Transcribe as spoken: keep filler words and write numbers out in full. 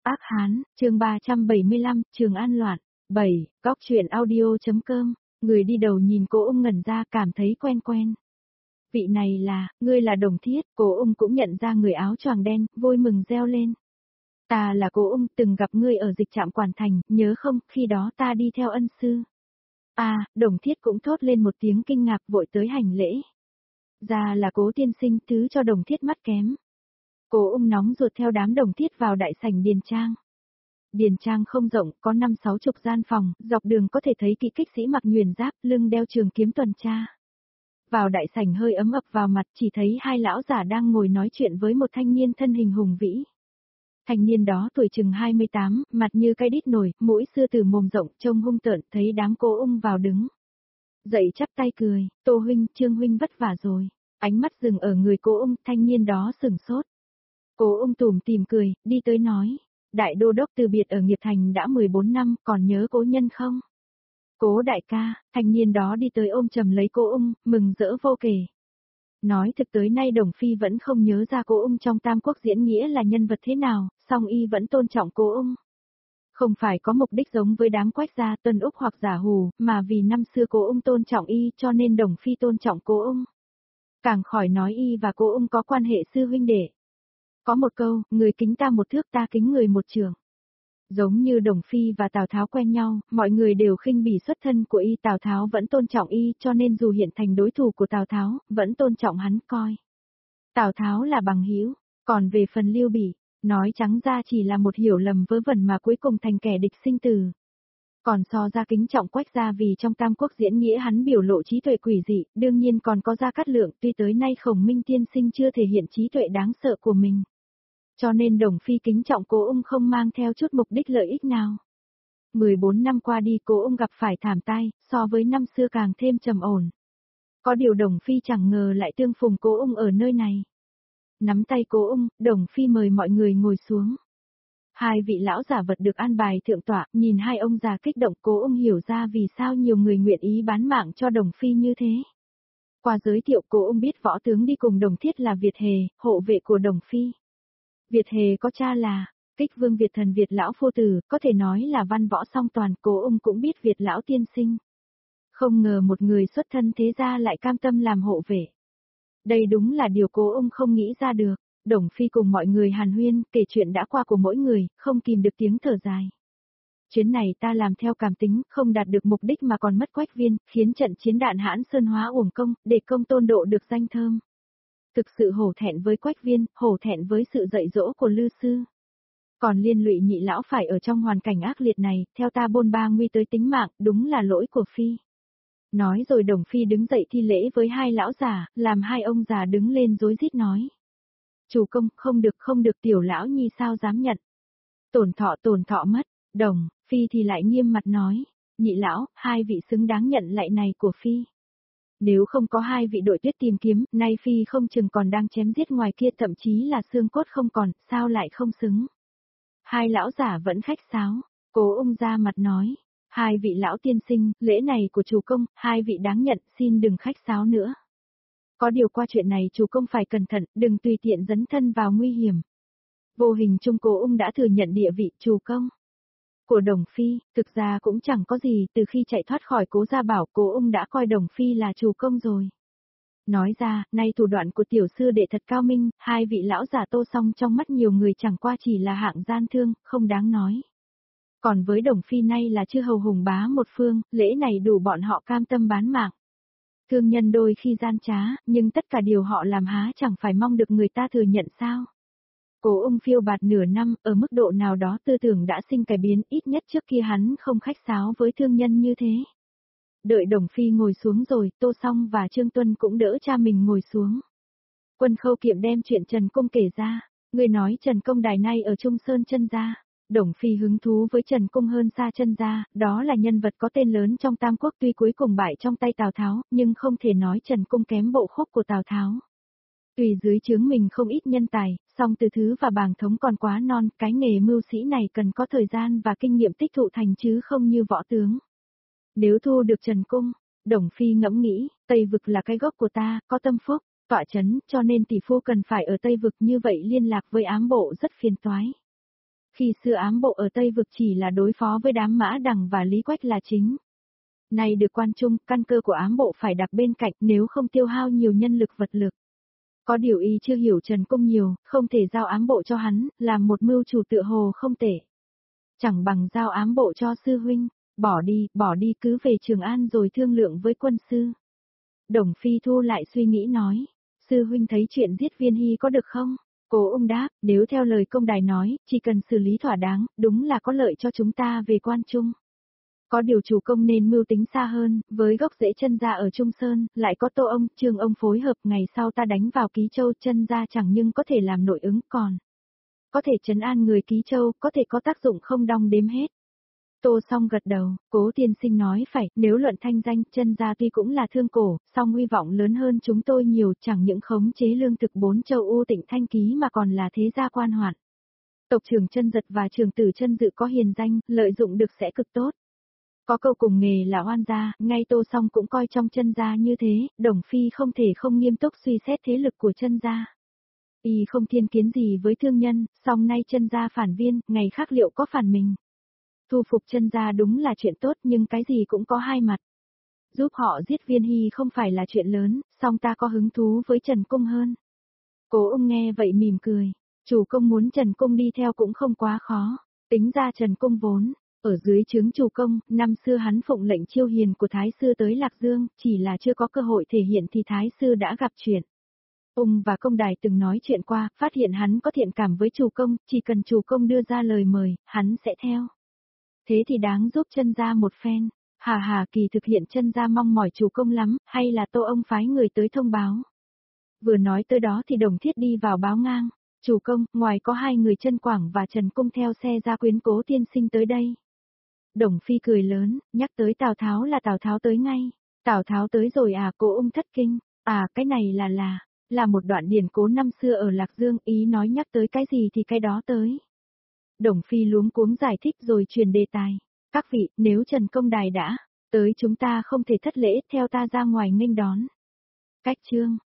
Ác Hán, chương ba trăm bảy mươi lăm, Trường An loạn. bảy, Góc truyện audio.com, người đi đầu nhìn Cố Ung ngẩn ra cảm thấy quen quen. Vị này là, ngươi là Đồng Thiết, Cố Ung cũng nhận ra người áo choàng đen, vui mừng reo lên. Ta là Cố Ung, từng gặp ngươi ở dịch trạm Quản Thành, nhớ không, khi đó ta đi theo ân sư. À, Đồng Thiết cũng thốt lên một tiếng kinh ngạc vội tới hành lễ. Ra là Cố tiên sinh, thứ cho Đồng Thiết mắt kém. Cố Ung nóng ruột theo đám Đồng Thiết vào đại sảnh điền trang. Điền trang không rộng, có năm sáu chục gian phòng, dọc đường có thể thấy kỵ kích sĩ mặc nhuyễn giáp, lưng đeo trường kiếm tuần tra. Vào đại sảnh hơi ấm ập vào mặt, chỉ thấy hai lão giả đang ngồi nói chuyện với một thanh niên thân hình hùng vĩ. Thanh niên đó tuổi chừng hai mươi tám, mặt như cây đít nổi, mũi sư tử mồm rộng, trông hung tợn, thấy đám Cố Ung vào đứng. Dậy chắp tay cười, Tô huynh, Trương huynh vất vả rồi. Ánh mắt dừng ở người Cố Ung, thanh niên đó sửng sốt. Cố Ung tủm tỉm cười, đi tới nói, đại đô đốc từ biệt ở Nghiệp Thành đã mười bốn năm, còn nhớ cố nhân không? Cố đại ca, thanh niên đó đi tới ôm chầm lấy Cố Ung, mừng rỡ vô kể. Nói thực tới nay Đồng Phi vẫn không nhớ ra Cố Ung trong Tam Quốc diễn nghĩa là nhân vật thế nào, song y vẫn tôn trọng Cố Ung. Không phải có mục đích giống với đám Quách gia Tuân Úc hoặc Giả Hù, mà vì năm xưa Cố Ung tôn trọng y cho nên Đồng Phi tôn trọng Cố Ung. Càng khỏi nói y và Cố Ung có quan hệ sư huynh đệ. Có một câu, người kính ta một thước ta kính người một trường. Giống như Đồng Phi và Tào Tháo quen nhau, mọi người đều khinh bỉ xuất thân của y, Tào Tháo vẫn tôn trọng y, cho nên dù hiện thành đối thủ của Tào Tháo, vẫn tôn trọng hắn coi. Tào Tháo là bằng hữu, còn về phần Lưu Bị, nói trắng ra chỉ là một hiểu lầm vớ vẩn mà cuối cùng thành kẻ địch sinh tử. Còn so ra kính trọng Quách gia vì trong Tam Quốc diễn nghĩa hắn biểu lộ trí tuệ quỷ dị, đương nhiên còn có Gia Cát Lượng, tuy tới nay Khổng Minh tiên sinh chưa thể hiện trí tuệ đáng sợ của mình. Cho nên Đồng Phi kính trọng Cố Ung không mang theo chút mục đích lợi ích nào. mười bốn năm qua đi Cố Ung gặp phải thảm tai, so với năm xưa càng thêm trầm ổn. Có điều Đồng Phi chẳng ngờ lại tương phùng Cố Ung ở nơi này. Nắm tay Cố Ung, Đồng Phi mời mọi người ngồi xuống. Hai vị lão giả vật được an bài thượng tọa, nhìn hai ông già kích động Cố Ung hiểu ra vì sao nhiều người nguyện ý bán mạng cho Đồng Phi như thế. Qua giới thiệu Cố Ung biết võ tướng đi cùng Đồng Thiết là Việt Hề, hộ vệ của Đồng Phi. Việt Hề có cha là Kích Vương Việt Thần Việt lão phu tử, có thể nói là văn võ song toàn, Cố Ung cũng biết Việt lão tiên sinh. Không ngờ một người xuất thân thế gia lại cam tâm làm hộ vệ. Đây đúng là điều Cố Ung không nghĩ ra được. Đồng Phi cùng mọi người hàn huyên, kể chuyện đã qua của mỗi người, không kìm được tiếng thở dài. Chuyến này ta làm theo cảm tính, không đạt được mục đích mà còn mất Quách Viên, khiến trận chiến Đạn Hãn Sơn Hóa uổng công, để công tôn độ được danh thơm. Thực sự hổ thẹn với Quách Viên, hổ thẹn với sự dạy dỗ của Lư Sư. Còn liên lụy nhị lão phải ở trong hoàn cảnh ác liệt này, theo ta bôn ba nguy tới tính mạng, đúng là lỗi của Phi. Nói rồi Đồng Phi đứng dậy thi lễ với hai lão già, làm hai ông già đứng lên rối rít nói. Chủ công, không được không được tiểu lão nhi sao dám nhận. Tổn thọ tổn thọ mất, Đồng, Phi thì lại nghiêm mặt nói, nhị lão, hai vị xứng đáng nhận lại này của Phi. Nếu không có hai vị đội tuyết tìm kiếm, nay Phi không chừng còn đang chém giết ngoài kia thậm chí là xương cốt không còn, sao lại không xứng. Hai lão giả vẫn khách sáo, Cố Ung ra mặt nói, hai vị lão tiên sinh, lễ này của chủ công, hai vị đáng nhận, xin đừng khách sáo nữa. Có điều qua chuyện này chủ công phải cẩn thận, đừng tùy tiện dấn thân vào nguy hiểm. Vô hình chung Cố Ung đã thừa nhận địa vị chủ công của Đồng Phi, thực ra cũng chẳng có gì, từ khi chạy thoát khỏi Cố Gia Bảo Cố Ung đã coi Đồng Phi là chủ công rồi. Nói ra, nay thủ đoạn của tiểu sư đệ thật cao minh, hai vị lão giả Tô Song trong mắt nhiều người chẳng qua chỉ là hạng gian thương, không đáng nói. Còn với Đồng Phi nay là chư hầu hùng bá một phương, lễ này đủ bọn họ cam tâm bán mạng. Thương nhân đôi khi gian trá, nhưng tất cả điều họ làm há chẳng phải mong được người ta thừa nhận sao. Cố Ung phiêu bạt nửa năm, ở mức độ nào đó tư tưởng đã sinh cải biến, ít nhất trước kia hắn không khách sáo với thương nhân như thế. Đợi Đồng Phi ngồi xuống rồi, Tô Song và Trương Tuân cũng đỡ cha mình ngồi xuống. Quân Khâu Kiệm đem chuyện Trần Công kể ra, người nói Trần Công đài nay ở Trung Sơn Chân Gia. Đồng Phi hứng thú với Trần Công hơn xa Chân Gia, đó là nhân vật có tên lớn trong Tam Quốc tuy cuối cùng bại trong tay Tào Tháo, nhưng không thể nói Trần Công kém bộ khúc của Tào Tháo. Tùy dưới trướng mình không ít nhân tài, song Từ Thứ và Bàng Thống còn quá non, cái nghề mưu sĩ này cần có thời gian và kinh nghiệm tích thụ thành chứ không như võ tướng. Nếu thu được Trần Cung, Đồng Phi ngẫm nghĩ, Tây Vực là cái gốc của ta, có tâm phúc, tọa chấn, cho nên tỷ phu cần phải ở Tây Vực như vậy liên lạc với ám bộ rất phiền toái. Khi xưa ám bộ ở Tây Vực chỉ là đối phó với đám Mã Đằng và Lý Quách là chính. Nay được quan trung, căn cơ của ám bộ phải đặt bên cạnh nếu không tiêu hao nhiều nhân lực vật lực. Có điều y chưa hiểu Trần Cung nhiều, không thể giao ám bộ cho hắn, làm một mưu chủ tựa hồ không tệ. Chẳng bằng giao ám bộ cho sư huynh, bỏ đi, bỏ đi cứ về Trường An rồi thương lượng với quân sư. Đồng Phi thu lại suy nghĩ nói, sư huynh thấy chuyện giết Viên Hy có được không? Cố Ung đáp, nếu theo lời công đài nói, chỉ cần xử lý thỏa đáng, đúng là có lợi cho chúng ta về quan trung. Có điều chủ công nên mưu tính xa hơn, với gốc rễ chân gia ở Trung Sơn, lại có Tô ông, Trương ông phối hợp, ngày sau ta đánh vào Ký Châu, chân gia chẳng nhưng có thể làm nội ứng, còn có thể trấn an người Ký Châu, có thể có tác dụng không đong đếm hết. Tô Song gật đầu, Cố tiên sinh nói phải, nếu luận thanh danh, chân gia tuy cũng là thương cổ, song hy vọng lớn hơn chúng tôi nhiều, chẳng những khống chế lương thực bốn châu U Tịnh Thanh Ký mà còn là thế gia quan hoạn. Tộc trưởng Chân Giật và trưởng tử Chân Dự có hiền danh, lợi dụng được sẽ cực tốt. Có câu cùng nghề là oan gia, ngay Tô Song cũng coi trong Chân gia như thế, Đồng Phi không thể không nghiêm túc suy xét thế lực của Chân gia. Y không thiên kiến gì với thương nhân, song nay Chân gia phản Viên, ngày khác liệu có phản mình. Thu phục Chân gia đúng là chuyện tốt nhưng cái gì cũng có hai mặt. Giúp họ giết Viên Hy không phải là chuyện lớn, song ta có hứng thú với Trần Cung hơn. Cố Ung nghe vậy mỉm cười, chủ công muốn Trần Cung đi theo cũng không quá khó, tính ra Trần Cung vốn ở dưới trướng chủ công, năm xưa hắn phụng lệnh chiêu hiền của Thái sư tới Lạc Dương, chỉ là chưa có cơ hội thể hiện thì Thái sư đã gặp chuyện. Ung và công đài từng nói chuyện qua, phát hiện hắn có thiện cảm với chủ công, chỉ cần chủ công đưa ra lời mời, hắn sẽ theo. Thế thì đáng giúp Chân gia một phen. Hà hà kỳ thực hiện Chân gia mong mỏi chủ công lắm, hay là Tô ông phái người tới thông báo. Vừa nói tới đó thì Đồng Thiết đi vào báo ngang. Chủ công, ngoài có hai người Chân Quảng và Trần Cung theo xe ra quyến Cố tiên sinh tới đây. Đồng Phi cười lớn, nhắc tới Tào Tháo là Tào Tháo tới ngay. Tào Tháo tới rồi à? Cố Ung thất kinh. À, cái này là là, là một đoạn điển cố năm xưa ở Lạc Dương, ý nói nhắc tới cái gì thì cái đó tới. Đồng Phi luống cuống giải thích rồi truyền đề tài. Các vị, nếu Trần Công đài đã tới chúng ta không thể thất lễ, theo ta ra ngoài nghênh đón. Cách chương